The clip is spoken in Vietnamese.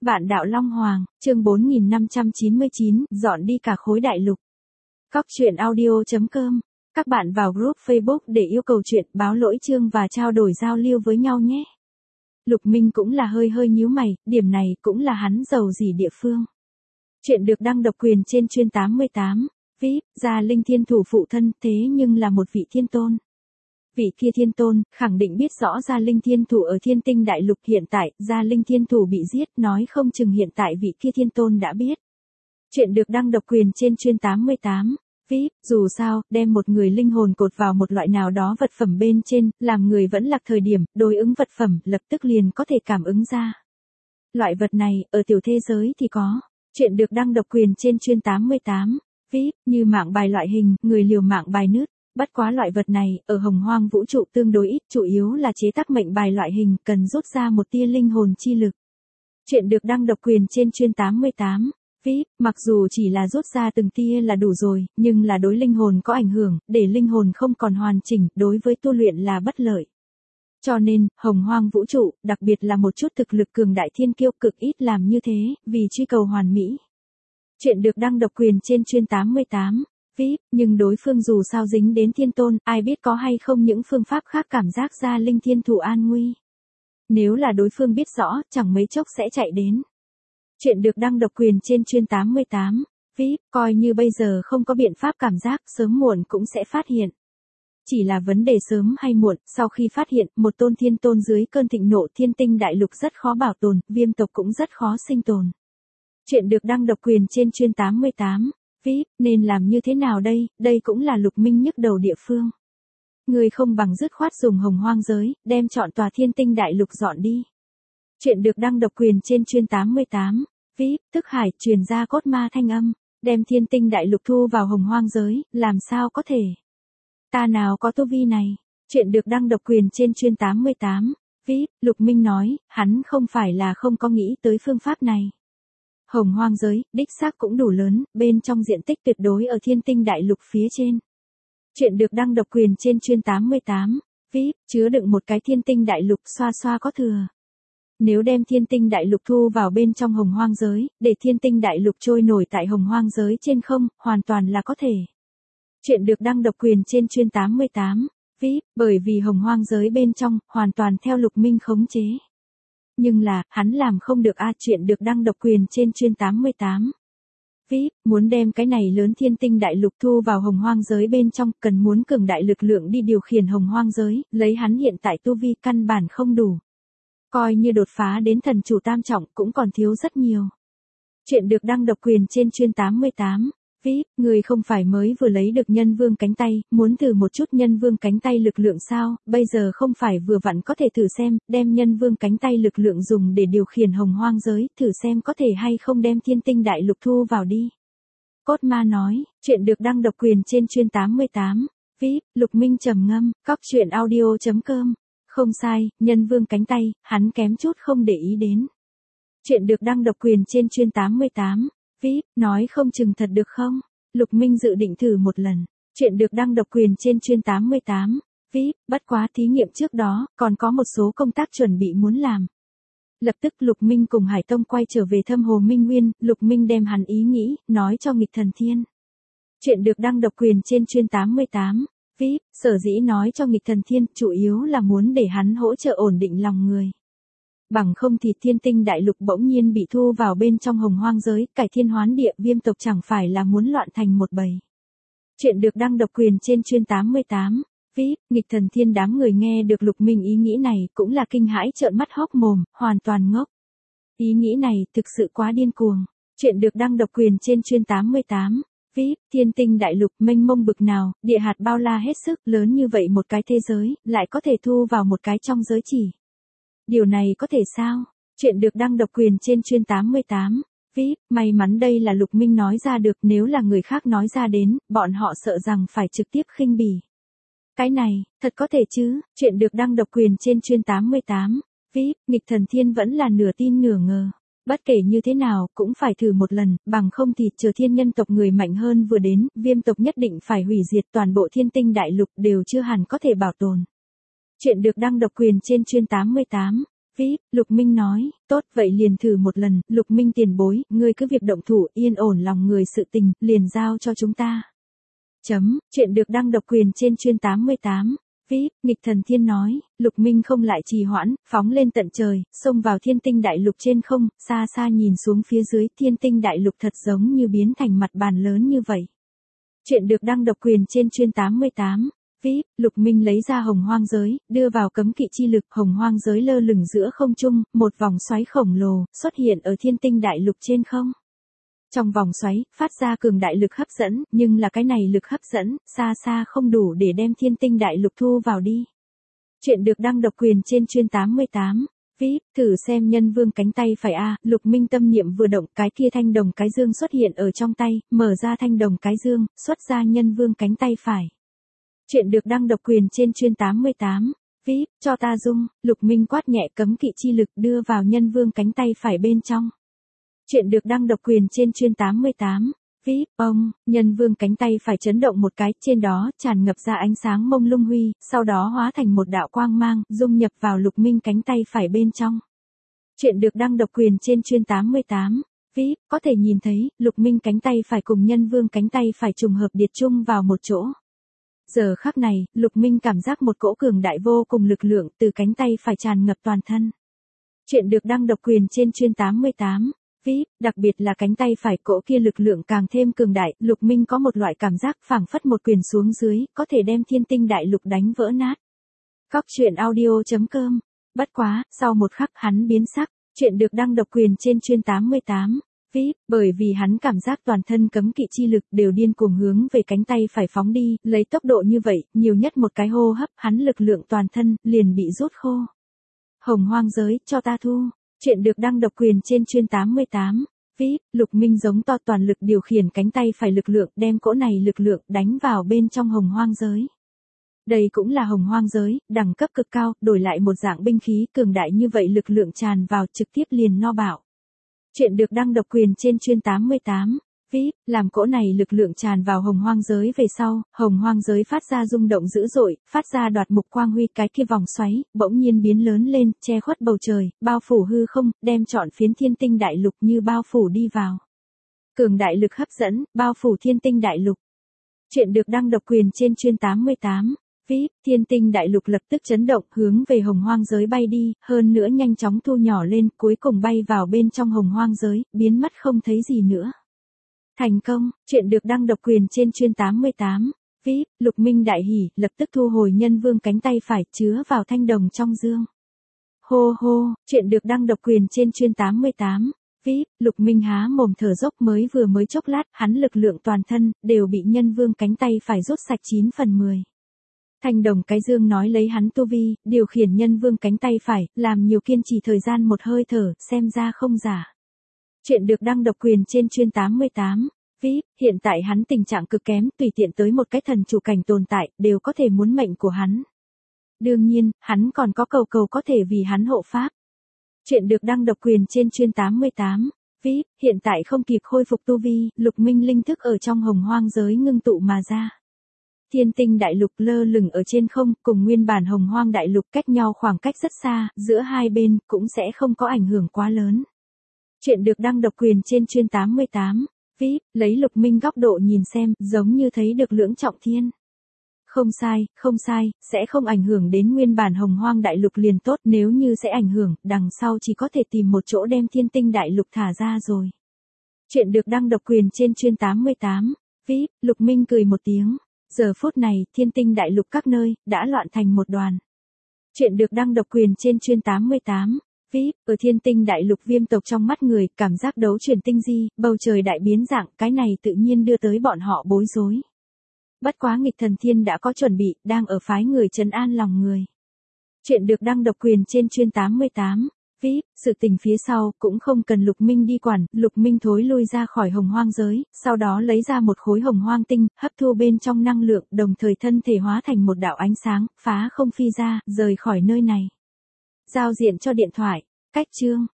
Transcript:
Vạn đạo Long Hoàng, chương 4599, dọn đi cả khối đại lục. Cóc truyện audio.com. Các bạn vào group Facebook để yêu cầu chuyện, báo lỗi chương và trao đổi giao lưu với nhau nhé. Lục Minh cũng là hơi nhíu mày, điểm này cũng là hắn giàu gì địa phương. Chuyện được đăng độc quyền trên chuyên 88, VIP, Gia Linh Thiên Thủ phụ thân thế nhưng là một vị thiên tôn. Vị kia thiên tôn, khẳng định biết rõ Gia Linh Thiên Thủ ở Thiên Tinh Đại Lục hiện tại, Gia Linh Thiên Thủ bị giết, nói không chừng hiện tại vị kia thiên tôn đã biết. Chuyện được đăng độc quyền trên chuyên 88, VIP, dù sao, đem một người linh hồn cột vào một loại nào đó vật phẩm bên trên, làm người vẫn lạc thời điểm, đối ứng vật phẩm, lập tức liền có thể cảm ứng ra. Loại vật này, ở tiểu thế giới thì có. Chuyện được đăng độc quyền trên chuyên 88, VIP, như mạng bài loại hình, người liều mạng bài nứt. Bất quá loại vật này, ở hồng hoang vũ trụ tương đối ít, chủ yếu là chế tác mệnh bài loại hình, cần rút ra một tia linh hồn chi lực. Chuyện được đăng độc quyền trên chuyên 88, VIP, mặc dù chỉ là rút ra từng tia là đủ rồi, nhưng là đối linh hồn có ảnh hưởng, để linh hồn không còn hoàn chỉnh, đối với tu luyện là bất lợi. Cho nên, hồng hoang vũ trụ, đặc biệt là một chút thực lực cường đại thiên kiêu cực ít làm như thế, vì truy cầu hoàn mỹ. Chuyện được đăng độc quyền trên chuyên 88. VIP, nhưng đối phương dù sao dính đến thiên tôn, ai biết có hay không những phương pháp khác cảm giác ra Linh Thiên Thủ an nguy. Nếu là đối phương biết rõ, chẳng mấy chốc sẽ chạy đến. Chuyện được đăng độc quyền trên chuyên 88, VIP, coi như bây giờ không có biện pháp cảm giác, sớm muộn cũng sẽ phát hiện. Chỉ là vấn đề sớm hay muộn, sau khi phát hiện, một tôn thiên tôn dưới cơn thịnh nộ Thiên Tinh Đại Lục rất khó bảo tồn, viêm tộc cũng rất khó sinh tồn. Chuyện được đăng độc quyền trên chuyên 88. VIP, nên làm như thế nào đây, đây cũng là Lục Minh nhức đầu địa phương. Người không bằng dứt khoát dùng hồng hoang giới, đem chọn tòa Thiên Tinh Đại Lục dọn đi. Chuyện được đăng độc quyền trên chuyên 88, VIP, tức hải, truyền ra cốt ma thanh âm, đem Thiên Tinh Đại Lục thu vào hồng hoang giới, làm sao có thể. Ta nào có tu vi này. Chuyện được đăng độc quyền trên chuyên 88, VIP, Lục Minh nói, hắn không phải là không có nghĩ tới phương pháp này. Hồng hoang giới, đích xác cũng đủ lớn, bên trong diện tích tuyệt đối ở Thiên Tinh Đại Lục phía trên. Chuyện được đăng độc quyền trên chuyên 88, VIP, chứa đựng một cái Thiên Tinh Đại Lục xoa có thừa. Nếu đem Thiên Tinh Đại Lục thu vào bên trong hồng hoang giới, để Thiên Tinh Đại Lục trôi nổi tại hồng hoang giới trên không, hoàn toàn là có thể. Chuyện được đăng độc quyền trên chuyên 88, VIP, bởi vì hồng hoang giới bên trong, hoàn toàn theo Lục Minh khống chế. Nhưng là, hắn làm không được chuyện được đăng độc quyền trên chuyên 88. VIP, muốn đem cái này lớn Thiên Tinh Đại Lục thu vào hồng hoang giới bên trong, cần muốn cường đại lực lượng đi điều khiển hồng hoang giới, lấy hắn hiện tại tu vi căn bản không đủ. Coi như đột phá đến thần chủ tam trọng cũng còn thiếu rất nhiều. Chuyện được đăng độc quyền trên chuyên 88. VIP, người không phải mới vừa lấy được nhân vương cánh tay, muốn thử một chút nhân vương cánh tay lực lượng sao, bây giờ không phải vừa vặn có thể thử xem, đem nhân vương cánh tay lực lượng dùng để điều khiển hồng hoang giới, thử xem có thể hay không đem Thiên Tinh Đại Lục thu vào đi. Cốt ma nói, chuyện được đăng độc quyền trên chuyên 88, VIP, Lục Minh trầm ngâm, cóc truyện audio.com, không sai, nhân vương cánh tay, hắn kém chút không để ý đến. Chuyện được đăng độc quyền trên chuyên 88. VIP, nói không chừng thật được không? Lục Minh dự định thử một lần. Chuyện được đăng độc quyền trên chuyên 88. VIP, bất quá thí nghiệm trước đó, còn có một số công tác chuẩn bị muốn làm. Lập tức Lục Minh cùng Hải Tông quay trở về thâm Hồ Minh Nguyên, Lục Minh đem hắn ý nghĩ, nói cho Nghịch Thần Thiên. Chuyện được đăng độc quyền trên chuyên 88. VIP, sở dĩ nói cho Nghịch Thần Thiên, chủ yếu là muốn để hắn hỗ trợ ổn định lòng người. Bằng không thì Thiên Tinh Đại Lục bỗng nhiên bị thu vào bên trong hồng hoang giới, cải thiên hoán địa, viêm tộc chẳng phải là muốn loạn thành một bầy. Chuyện được đăng độc quyền trên chuyên 88, VIP, Nghịch Thần Thiên đám người nghe được Lục Minh ý nghĩ này, cũng là kinh hãi trợn mắt hốc mồm, hoàn toàn ngốc. Ý nghĩ này, thực sự quá điên cuồng. Chuyện được đăng độc quyền trên chuyên 88, VIP, Thiên Tinh Đại Lục mênh mông bực nào, địa hạt bao la hết sức, lớn như vậy một cái thế giới, lại có thể thu vào một cái trong giới chỉ. Điều này có thể sao? Chuyện được đăng độc quyền trên chuyên 88. VIP, may mắn đây là Lục Minh nói ra được, nếu là người khác nói ra đến, bọn họ sợ rằng phải trực tiếp khinh bỉ. Cái này, thật có thể chứ? Chuyện được đăng độc quyền trên chuyên 88. VIP, Nghịch Thần Thiên vẫn là nửa tin nửa ngờ. Bất kể như thế nào, cũng phải thử một lần, bằng không thì chờ thiên nhân tộc người mạnh hơn vừa đến, viêm tộc nhất định phải hủy diệt toàn bộ Thiên Tinh Đại Lục đều chưa hẳn có thể bảo tồn. Chuyện được đăng độc quyền trên chuyên 88. VIP, Lục Minh nói, tốt vậy liền thử một lần, Lục Minh tiền bối, ngươi cứ việc động thủ yên ổn lòng người sự tình, liền giao cho chúng ta. Chuyện được đăng độc quyền trên chuyên 88. VIP, nghịch thần thiên nói, Lục Minh không lại trì hoãn, phóng lên tận trời, xông vào thiên tinh đại lục trên không, xa xa nhìn xuống phía dưới thiên tinh đại lục thật giống như biến thành mặt bàn lớn như vậy. Chuyện được đăng độc quyền trên chuyên 88. VIP, Lục Minh lấy ra hồng hoang giới, đưa vào cấm kỵ chi lực, hồng hoang giới lơ lửng giữa không trung, một vòng xoáy khổng lồ, xuất hiện ở thiên tinh đại lục trên không. Trong vòng xoáy, phát ra cường đại lực hấp dẫn, nhưng là cái này lực hấp dẫn, xa xa không đủ để đem thiên tinh đại lục thu vào đi. Chuyện được đăng độc quyền trên chuyên 88. VIP, thử xem nhân vương cánh tay phải a. Lục Minh tâm niệm vừa động, cái kia thanh đồng cái dương xuất hiện ở trong tay, mở ra thanh đồng cái dương, xuất ra nhân vương cánh tay phải. Chuyện được đăng độc quyền trên chuyên 88. VIP, cho ta dung, Lục Minh quát nhẹ cấm kỵ chi lực đưa vào nhân vương cánh tay phải bên trong. Chuyện được đăng độc quyền trên chuyên 88. VIP, nhân vương cánh tay phải chấn động một cái, trên đó tràn ngập ra ánh sáng mông lung huy, sau đó hóa thành một đạo quang mang, dung nhập vào Lục Minh cánh tay phải bên trong. Chuyện được đăng độc quyền trên chuyên 88. VIP, có thể nhìn thấy, Lục Minh cánh tay phải cùng nhân vương cánh tay phải trùng hợp điệt chung vào một chỗ. Giờ khắc này, Lục Minh cảm giác một cỗ cường đại vô cùng lực lượng từ cánh tay phải tràn ngập toàn thân. Chuyện được đăng độc quyền trên chuyên 88. VIP, đặc biệt là cánh tay phải cỗ kia lực lượng càng thêm cường đại, Lục Minh có một loại cảm giác phảng phất một quyền xuống dưới, có thể đem thiên tinh đại lục đánh vỡ nát. Cóc truyện audio.com. Bất quá, sau một khắc hắn biến sắc, chuyện được đăng độc quyền trên chuyên 88. VIP, bởi vì hắn cảm giác toàn thân cấm kỵ chi lực đều điên cuồng hướng về cánh tay phải phóng đi, lấy tốc độ như vậy, nhiều nhất một cái hô hấp, hắn lực lượng toàn thân liền bị rút khô. Hồng hoang giới, cho ta thu. Chuyện được đăng độc quyền trên chuyên 88. VIP, Lục Minh giống to toàn lực điều khiển cánh tay phải lực lượng, đem cỗ này lực lượng đánh vào bên trong hồng hoang giới. Đây cũng là hồng hoang giới, đẳng cấp cực cao, đổi lại một dạng binh khí cường đại như vậy lực lượng tràn vào trực tiếp liền no bạo. Chuyện được đăng độc quyền trên chuyên 88. VIP, làm cỗ này lực lượng tràn vào hồng hoang giới về sau, hồng hoang giới phát ra rung động dữ dội, phát ra đoạt mục quang huy, cái kia vòng xoáy, bỗng nhiên biến lớn lên, che khuất bầu trời, bao phủ hư không, đem trọn phiến thiên tinh đại lục như bao phủ đi vào. Cường đại lực hấp dẫn, bao phủ thiên tinh đại lục. Chuyện được đăng độc quyền trên chuyên 88. VIP, thiên tinh đại lục lập tức chấn động, hướng về hồng hoang giới bay đi, hơn nữa nhanh chóng thu nhỏ lên, cuối cùng bay vào bên trong hồng hoang giới, biến mất không thấy gì nữa. Thành công, chuyện được đăng độc quyền trên chuyên 88. VIP, Lục Minh đại hỉ, lập tức thu hồi nhân vương cánh tay phải, chứa vào thanh đồng trong dương. Hô hô, chuyện được đăng độc quyền trên chuyên 88. VIP, Lục Minh há mồm thở dốc mới chốc lát, hắn lực lượng toàn thân, đều bị nhân vương cánh tay phải rút sạch 9 phần 10. Thanh đồng cái dương nói lấy hắn tu vi, điều khiển nhân vương cánh tay phải, làm nhiều kiên trì thời gian một hơi thở, xem ra không giả. Chuyện được đăng độc quyền trên chuyên 88. VIP, hiện tại hắn tình trạng cực kém, tùy tiện tới một cái thần chủ cảnh tồn tại, đều có thể muốn mệnh của hắn. Đương nhiên, hắn còn có cầu có thể vì hắn hộ pháp. Chuyện được đăng độc quyền trên chuyên 88. VIP, hiện tại không kịp khôi phục tu vi, Lục Minh linh thức ở trong hồng hoang giới ngưng tụ mà ra. Thiên tinh đại lục lơ lửng ở trên không, cùng nguyên bản hồng hoang đại lục cách nhau khoảng cách rất xa, giữa hai bên cũng sẽ không có ảnh hưởng quá lớn. Chuyện được đăng độc quyền trên chuyên 88. VIP, lấy Lục Minh góc độ nhìn xem, giống như thấy được lưỡng trọng thiên. Không sai, sẽ không ảnh hưởng đến nguyên bản hồng hoang đại lục liền tốt, nếu như sẽ ảnh hưởng, đằng sau chỉ có thể tìm một chỗ đem thiên tinh đại lục thả ra rồi. Chuyện được đăng độc quyền trên chuyên 88. VIP, Lục Minh cười một tiếng. Giờ phút này, thiên tinh đại lục các nơi, đã loạn thành một đoàn. Chuyện được đăng độc quyền trên chuyên 88. VIP, ở thiên tinh đại lục viêm tộc trong mắt người, cảm giác đấu chuyển tinh di, bầu trời đại biến dạng, cái này tự nhiên đưa tới bọn họ bối rối. Bất quá nghịch thần thiên đã có chuẩn bị, đang ở phái người trấn an lòng người. Chuyện được đăng độc quyền trên chuyên 88. VIP, sự tình phía sau, cũng không cần Lục Minh đi quản, Lục Minh thối lui ra khỏi hồng hoang giới, sau đó lấy ra một khối hồng hoang tinh, hấp thu bên trong năng lượng, đồng thời thân thể hóa thành một đạo ánh sáng, phá không phi ra, rời khỏi nơi này. Giao diện cho điện thoại, cách chương.